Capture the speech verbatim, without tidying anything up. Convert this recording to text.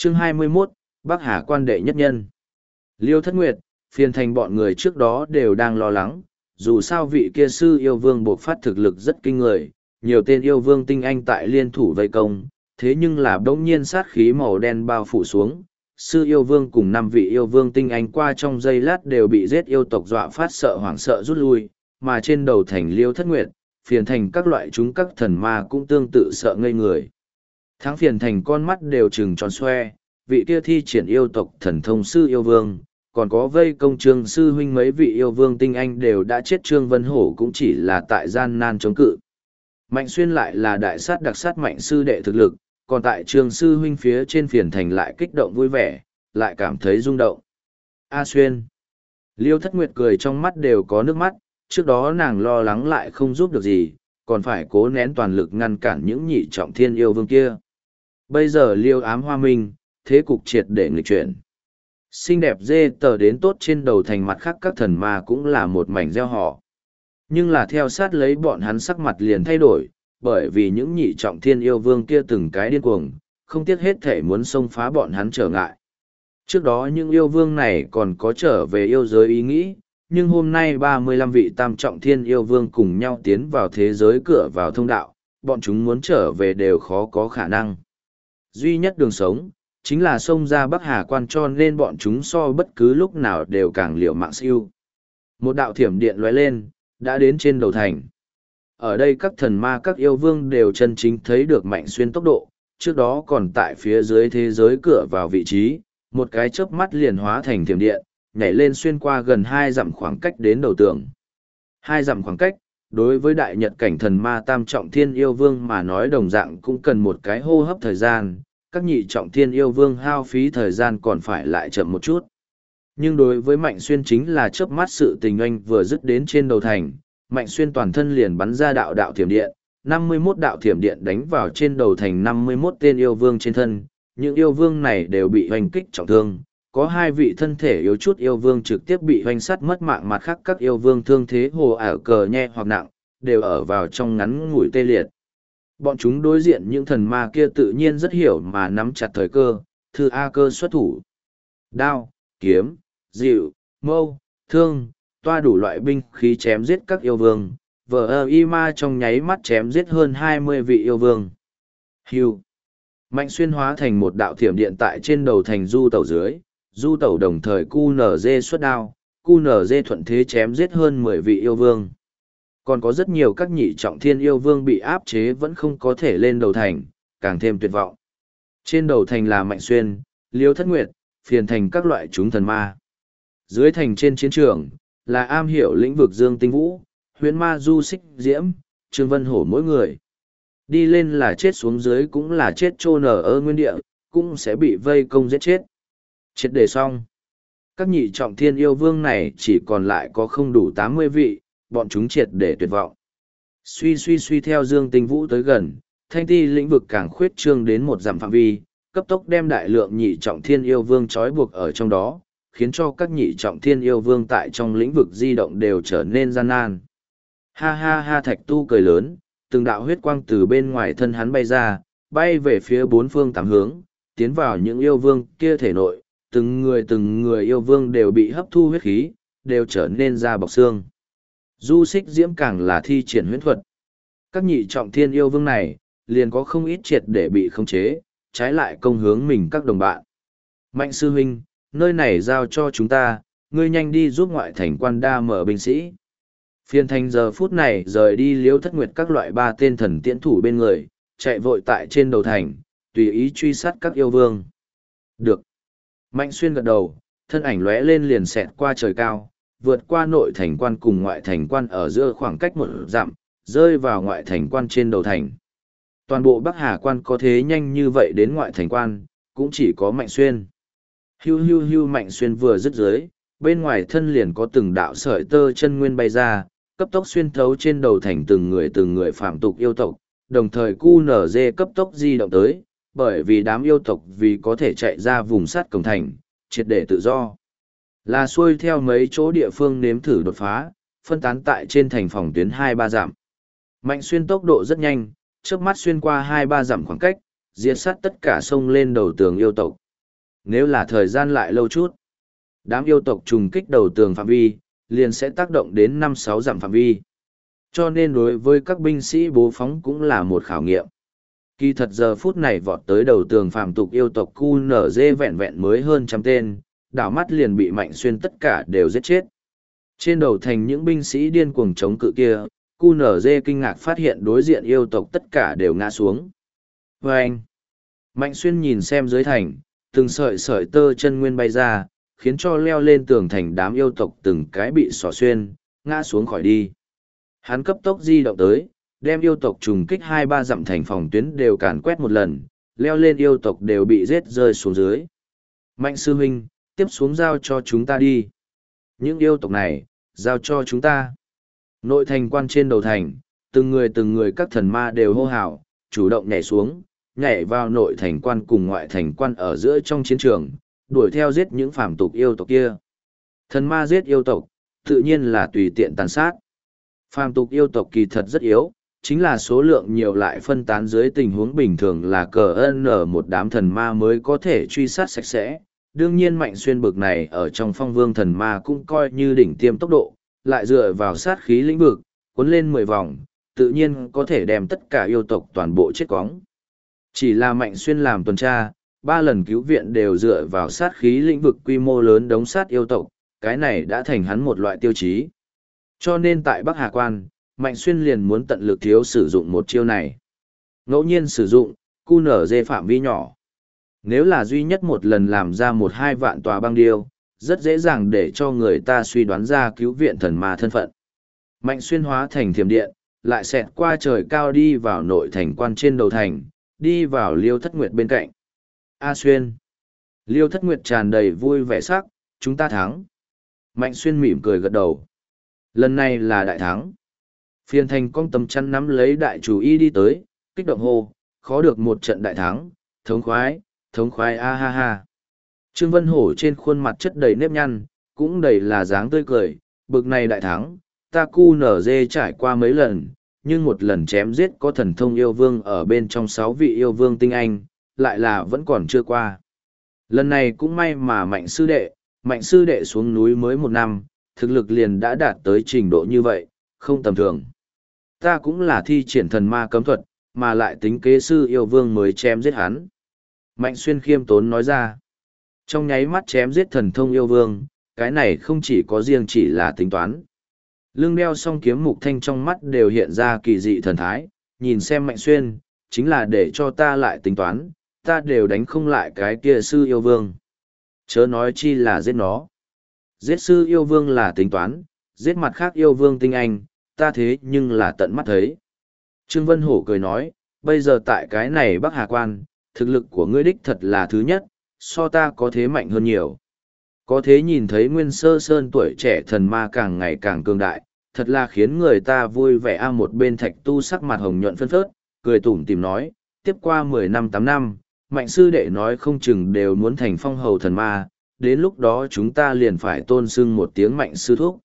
Chương hai mươi mốt, Bắc Hà quan đệ nhất nhân. Liêu Thất Nguyệt, phiền thành bọn người trước đó đều đang lo lắng, dù sao vị kia sư yêu vương buộc phát thực lực rất kinh người, nhiều tên yêu vương tinh anh tại liên thủ vây công, thế nhưng là bỗng nhiên sát khí màu đen bao phủ xuống. Sư yêu vương cùng năm vị yêu vương tinh anh qua trong giây lát đều bị giết yêu tộc dọa phát sợ hoảng sợ rút lui, mà trên đầu thành Liêu Thất Nguyệt, phiền thành các loại chúng các thần ma cũng tương tự sợ ngây người. Thắng phiền thành con mắt đều trừng tròn xoe, vị kia thi triển yêu tộc thần thông sư yêu vương, còn có vây công trương sư huynh mấy vị yêu vương tinh anh đều đã chết. Trương Vân Hổ cũng chỉ là tại gian nan chống cự. Mạnh Xuyên lại là đại sát đặc sát mạnh sư đệ thực lực, còn tại trương sư huynh phía trên phiền thành lại kích động vui vẻ, lại cảm thấy rung động. A Xuyên. Liêu Thất Nguyệt cười trong mắt đều có nước mắt, trước đó nàng lo lắng lại không giúp được gì, còn phải cố nén toàn lực ngăn cản những nhị trọng thiên yêu vương kia. Bây giờ Liêu ám hoa minh, thế cục triệt để nghịch chuyển. Xinh đẹp dê tờ đến tốt trên đầu thành mặt khác các thần ma cũng là một mảnh gieo họ. Nhưng là theo sát lấy bọn hắn sắc mặt liền thay đổi, bởi vì những nhị trọng thiên yêu vương kia từng cái điên cuồng, không tiếc hết thể muốn xông phá bọn hắn trở ngại. Trước đó những yêu vương này còn có trở về yêu giới ý nghĩ, nhưng hôm nay ba mươi lăm vị tam trọng thiên yêu vương cùng nhau tiến vào thế giới cửa vào thông đạo, bọn chúng muốn trở về đều khó có khả năng. Duy nhất đường sống, chính là xông ra Bắc Hà quan, cho nên bọn chúng so bất cứ lúc nào đều càng liều mạng siêu. Một đạo thiểm điện lóe lên, đã đến trên đầu thành. Ở đây các thần ma các yêu vương đều chân chính thấy được Mạnh Xuyên tốc độ, trước đó còn tại phía dưới thế giới cửa vào vị trí, một cái chớp mắt liền hóa thành thiểm điện, nhảy lên xuyên qua gần hai dặm khoảng cách đến đầu tường. Hai dặm khoảng cách, đối với đại nhật cảnh thần ma tam trọng thiên yêu vương mà nói đồng dạng cũng cần một cái hô hấp thời gian, các nhị trọng thiên yêu vương hao phí thời gian còn phải lại chậm một chút. Nhưng đối với Mạnh Xuyên chính là chớp mắt sự tình anh vừa dứt đến trên đầu thành, Mạnh Xuyên toàn thân liền bắn ra đạo đạo thiểm điện, năm mươi mốt đạo thiểm điện đánh vào trên đầu thành năm mươi mốt tên yêu vương trên thân, những yêu vương này đều bị hoành kích trọng thương, có hai vị thân thể yếu chút yêu vương trực tiếp bị hoành sắt mất mạng, mặt khác các yêu vương thương thế hồ ảo cờ nhẹ hoặc nặng, đều ở vào trong ngắn ngủi tê liệt. Bọn chúng đối diện những thần ma kia tự nhiên rất hiểu mà nắm chặt thời cơ, thư A cơ xuất thủ. Đao, kiếm, dịu, mâu, thương, toa đủ loại binh khí chém giết các yêu vương, vờ ơ y ma trong nháy mắt chém giết hơn hai mươi vị yêu vương. Hưu. Mạnh Xuyên hóa thành một đạo thiểm điện tại trên đầu thành du tẩu dưới, du tẩu đồng thời cu nở dê xuất đao, cu nở dê thuận thế chém giết hơn mười vị yêu vương. Còn có rất nhiều các nhị trọng thiên yêu vương bị áp chế vẫn không có thể lên đầu thành, càng thêm tuyệt vọng. Trên đầu thành là Mạnh Xuyên, Liêu Thất Nguyệt, phiền thành các loại chúng thần ma. Dưới thành trên chiến trường, là am hiểu lĩnh vực Dương Tinh Vũ, huyễn ma Du Xích Diễm, Trương Vân Hổ mỗi người. Đi lên là chết, xuống dưới cũng là chết, trô nở ở nguyên địa, cũng sẽ bị vây công giết chết. Chết để xong. Các nhị trọng thiên yêu vương này chỉ còn lại có không đủ tám mươi vị, bọn chúng triệt để tuyệt vọng. Suy suy suy theo Dương Tinh Vũ tới gần, thanh ti lĩnh vực càng khuyết trương đến một dặm phạm vi, cấp tốc đem đại lượng nhị trọng thiên yêu vương trói buộc ở trong đó, khiến cho các nhị trọng thiên yêu vương tại trong lĩnh vực di động đều trở nên gian nan. Ha ha ha, Thạch Tu cười lớn, từng đạo huyết quang từ bên ngoài thân hắn bay ra, bay về phía bốn phương tám hướng, tiến vào những yêu vương kia thể nội, từng người từng người yêu vương đều bị hấp thu huyết khí, đều trở nên da bọc xương. Du Xích Diễm càng là thi triển huyễn thuật. Các nhị trọng thiên yêu vương này, liền có không ít triệt để bị khống chế, trái lại công hướng mình các đồng bạn. Mạnh sư huynh, nơi này giao cho chúng ta, ngươi nhanh đi giúp ngoại thành quan đa mở binh sĩ. Phiên thành giờ phút này rời đi Liêu Thất Nguyệt các loại ba tên thần tiễn thủ bên người, chạy vội tại trên đầu thành, tùy ý truy sát các yêu vương. Được. Mạnh Xuyên gật đầu, thân ảnh lóe lên liền xẹt qua trời cao, vượt qua nội thành quan cùng ngoại thành quan ở giữa khoảng cách một dặm, rơi vào ngoại thành quan trên đầu thành. Toàn bộ Bắc Hà quan có thế nhanh như vậy đến ngoại thành quan, cũng chỉ có Mạnh Xuyên. Hiu hiu hiu, Mạnh Xuyên vừa dứt dưới, bên ngoài thân liền có từng đạo sợi tơ chân nguyên bay ra, cấp tốc xuyên thấu trên đầu thành từng người từng người phạm tục yêu tộc, đồng thời cu nở dê cấp tốc di động tới, bởi vì đám yêu tộc vì có thể chạy ra vùng sát cổng thành, triệt để tự do. Là xuôi theo mấy chỗ địa phương nếm thử đột phá, phân tán tại trên thành phòng tuyến hai ba dặm. Mạnh Xuyên tốc độ rất nhanh, chớp mắt xuyên qua hai ba dặm khoảng cách, diệt sát tất cả sông lên đầu tường yêu tộc. Nếu là thời gian lại lâu chút, đám yêu tộc trùng kích đầu tường phạm vi, liền sẽ tác động đến năm sáu dặm phạm vi. Cho nên đối với các binh sĩ bố phóng cũng là một khảo nghiệm. Kỳ thật giờ phút này vọt tới đầu tường phàm tục yêu tộc cu nở dê vẹn vẹn mới hơn trăm tên, đảo mắt liền bị Mạnh Xuyên tất cả đều giết chết. Trên đầu thành những binh sĩ điên cuồng chống cự kia, cu nở dê kinh ngạc phát hiện đối diện yêu tộc tất cả đều ngã xuống. Và anh, Mạnh Xuyên nhìn xem dưới thành, từng sợi sợi tơ chân nguyên bay ra, khiến cho leo lên tường thành đám yêu tộc từng cái bị xỏ xuyên, ngã xuống khỏi đi. Hắn cấp tốc di động tới, đem yêu tộc trùng kích hai ba dặm thành phòng tuyến đều càn quét một lần, leo lên yêu tộc đều bị giết rơi xuống dưới. Mạnh sư huynh, tiếp xuống giao cho chúng ta đi. Những yêu tộc này, giao cho chúng ta. Nội thành quan trên đầu thành, từng người từng người các thần ma đều hô hào, chủ động nhảy xuống, nhảy vào nội thành quan cùng ngoại thành quan ở giữa trong chiến trường, đuổi theo giết những phàm tục yêu tộc kia. Thần ma giết yêu tộc, tự nhiên là tùy tiện tàn sát. Phàm tục yêu tộc kỳ thật rất yếu, chính là số lượng nhiều lại phân tán dưới tình huống bình thường là cờ ân ở một đám thần ma mới có thể truy sát sạch sẽ. Đương nhiên Mạnh Xuyên bực này ở trong phong vương thần ma cũng coi như đỉnh tiêm tốc độ, lại dựa vào sát khí lĩnh vực, cuốn lên mười vòng, tự nhiên có thể đem tất cả yêu tộc toàn bộ chết cóng. Chỉ là Mạnh Xuyên làm tuần tra, ba lần cứu viện đều dựa vào sát khí lĩnh vực quy mô lớn đống sát yêu tộc, cái này đã thành hắn một loại tiêu chí. Cho nên tại Bắc Hà Quan, Mạnh Xuyên liền muốn tận lực thiếu sử dụng một chiêu này. Ngẫu nhiên sử dụng, cu nở dê phạm vi nhỏ. Nếu là duy nhất một lần làm ra một hai vạn tòa băng điêu, rất dễ dàng để cho người ta suy đoán ra cứu viện thần ma thân phận. Mạnh Xuyên hóa thành thiểm điện, lại xẹt qua trời cao đi vào nội thành quan trên đầu thành, đi vào Liêu Thất Nguyệt bên cạnh. A Xuyên. Liêu Thất Nguyệt tràn đầy vui vẻ sắc, chúng ta thắng. Mạnh Xuyên mỉm cười gật đầu. Lần này là đại thắng. Phiên thành con tầm chăn nắm lấy đại chủ y đi tới, kích động hô, khó được một trận đại thắng, thống khoái, thống khoái a ha ha. Trương Vân Hổ trên khuôn mặt chất đầy nếp nhăn, cũng đầy là dáng tươi cười, bực này đại thắng, ta cu nở dê trải qua mấy lần, nhưng một lần chém giết có thần thông yêu vương ở bên trong sáu vị yêu vương tinh anh, lại là vẫn còn chưa qua. Lần này cũng may mà Mạnh sư đệ, Mạnh sư đệ xuống núi mới một năm, thực lực liền đã đạt tới trình độ như vậy, không tầm thường. Ta cũng là thi triển thần ma cấm thuật, mà lại tính kế sư yêu vương mới chém giết hắn. Mạnh Xuyên khiêm tốn nói ra, trong nháy mắt chém giết thần thông yêu vương, cái này không chỉ có riêng chỉ là tính toán. Lưng đeo song kiếm mục thanh trong mắt đều hiện ra kỳ dị thần thái, nhìn xem Mạnh Xuyên, chính là để cho ta lại tính toán, ta đều đánh không lại cái kia sư yêu vương. Chớ nói chi là giết nó. Giết sư yêu vương là tính toán, giết mặt khác yêu vương tinh anh, ta thế nhưng là tận mắt thấy. Trương Vân Hổ cười nói, bây giờ tại cái này Bắc Hà Quan, thực lực của ngươi đích thật là thứ nhất, so ta có thế mạnh hơn nhiều. Có thế nhìn thấy Nguyên Sơ Sơn tuổi trẻ thần ma càng ngày càng cường đại, thật là khiến người ta vui vẻ. A một bên Thạch Tu sắc mặt hồng nhuận phân phớt, cười tủm tìm nói, tiếp qua mười năm tám năm, Mạnh sư đệ nói không chừng đều muốn thành phong hầu thần ma, đến lúc đó chúng ta liền phải tôn xưng một tiếng Mạnh sư thúc.